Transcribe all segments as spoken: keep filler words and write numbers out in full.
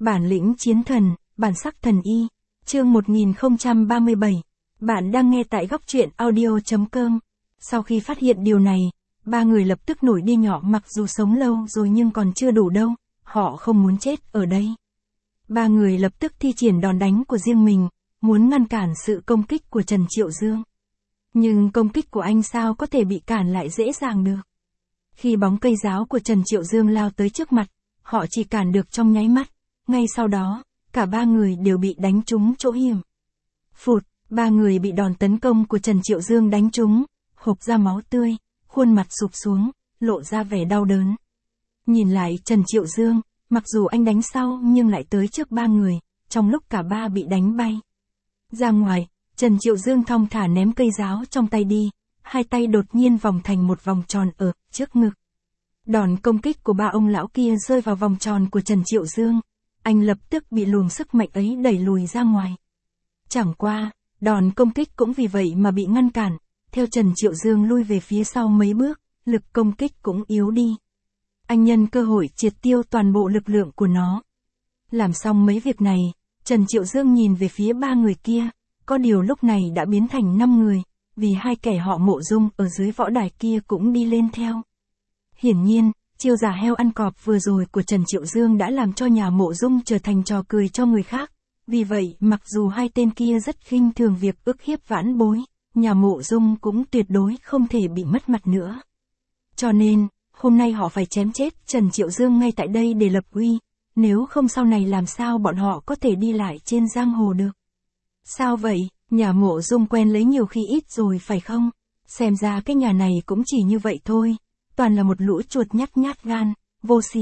Bản lĩnh chiến thần, bản sắc thần y. Chương một nghìn không trăm ba mươi bảy. Bạn đang nghe tại góc truyện audio chấm com. Sau khi phát hiện điều này, ba người lập tức nổi đi nhỏ, mặc dù sống lâu rồi nhưng còn chưa đủ đâu, họ không muốn chết ở đây. Ba người lập tức thi triển đòn đánh của riêng mình, muốn ngăn cản sự công kích của Trần Triệu Dương. Nhưng công kích của anh sao có thể bị cản lại dễ dàng được. Khi bóng cây giáo của Trần Triệu Dương lao tới trước mặt, họ chỉ cản được trong nháy mắt, ngay sau đó, cả ba người đều bị đánh trúng chỗ hiểm. Phụt, ba người bị đòn tấn công của Trần Triệu Dương đánh trúng, hộc ra máu tươi, khuôn mặt sụp xuống, lộ ra vẻ đau đớn. Nhìn lại Trần Triệu Dương, mặc dù anh đánh sau nhưng lại tới trước ba người, trong lúc cả ba bị đánh bay ra ngoài, Trần Triệu Dương thong thả ném cây giáo trong tay đi, hai tay đột nhiên vòng thành một vòng tròn ở trước ngực. Đòn công kích của ba ông lão kia rơi vào vòng tròn của Trần Triệu Dương, anh lập tức bị luồng sức mạnh ấy đẩy lùi ra ngoài. Chẳng qua, đòn công kích cũng vì vậy mà bị ngăn cản, theo Trần Triệu Dương lui về phía sau mấy bước, lực công kích cũng yếu đi. Anh nhân cơ hội triệt tiêu toàn bộ lực lượng của nó. Làm xong mấy việc này, Trần Triệu Dương nhìn về phía ba người kia, có điều lúc này đã biến thành năm người, vì hai kẻ họ Mộ Dung ở dưới võ đài kia cũng đi lên theo. Hiển nhiên, chiêu giả heo ăn cọp vừa rồi của Trần Triệu Dương đã làm cho nhà Mộ Dung trở thành trò cười cho người khác, vì vậy mặc dù hai tên kia rất khinh thường việc ức hiếp vãn bối, nhà Mộ Dung cũng tuyệt đối không thể bị mất mặt nữa. Cho nên, hôm nay họ phải chém chết Trần Triệu Dương ngay tại đây để lập uy, nếu không sau này làm sao bọn họ có thể đi lại trên giang hồ được. Sao vậy, nhà Mộ Dung quen lấy nhiều khi ít rồi phải không? Xem ra cái nhà này cũng chỉ như vậy thôi, toàn là một lũ chuột nhát nhát gan, vô sỉ.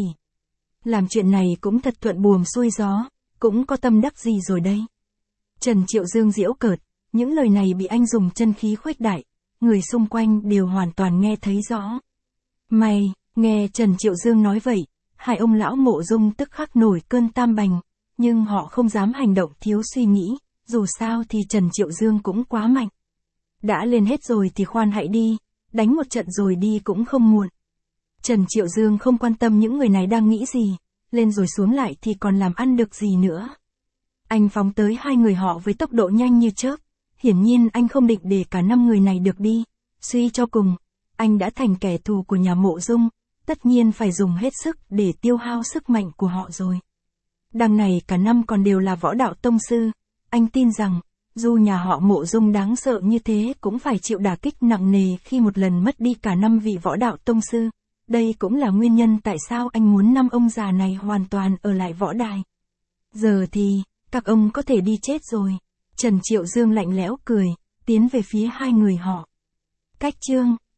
Làm chuyện này cũng thật thuận buồm xuôi gió, cũng có tâm đắc gì rồi đây. Trần Triệu Dương giễu cợt, những lời này bị anh dùng chân khí khuếch đại, người xung quanh đều hoàn toàn nghe thấy rõ. Mày, nghe Trần Triệu Dương nói vậy, hai ông lão Mộ Dung tức khắc nổi cơn tam bành, nhưng họ không dám hành động thiếu suy nghĩ, dù sao thì Trần Triệu Dương cũng quá mạnh. Đã lên hết rồi thì khoan hãy đi, đánh một trận rồi đi cũng không muộn. Trần Triệu Dương không quan tâm những người này đang nghĩ gì, lên rồi xuống lại thì còn làm ăn được gì nữa. Anh phóng tới hai người họ với tốc độ nhanh như chớp, hiển nhiên anh không định để cả năm người này được đi, suy cho cùng, anh đã thành kẻ thù của nhà Mộ Dung, tất nhiên phải dùng hết sức để tiêu hao sức mạnh của họ rồi. Đằng này cả năm còn đều là võ đạo tông sư, anh tin rằng, dù nhà họ Mộ Dung đáng sợ như thế cũng phải chịu đả kích nặng nề khi một lần mất đi cả năm vị võ đạo tông sư. Đây cũng là nguyên nhân tại sao anh muốn năm ông già này hoàn toàn ở lại võ đài. Giờ thì, các ông có thể đi chết rồi. Trần Triệu Dương lạnh lẽo cười, tiến về phía hai người họ. Cách chương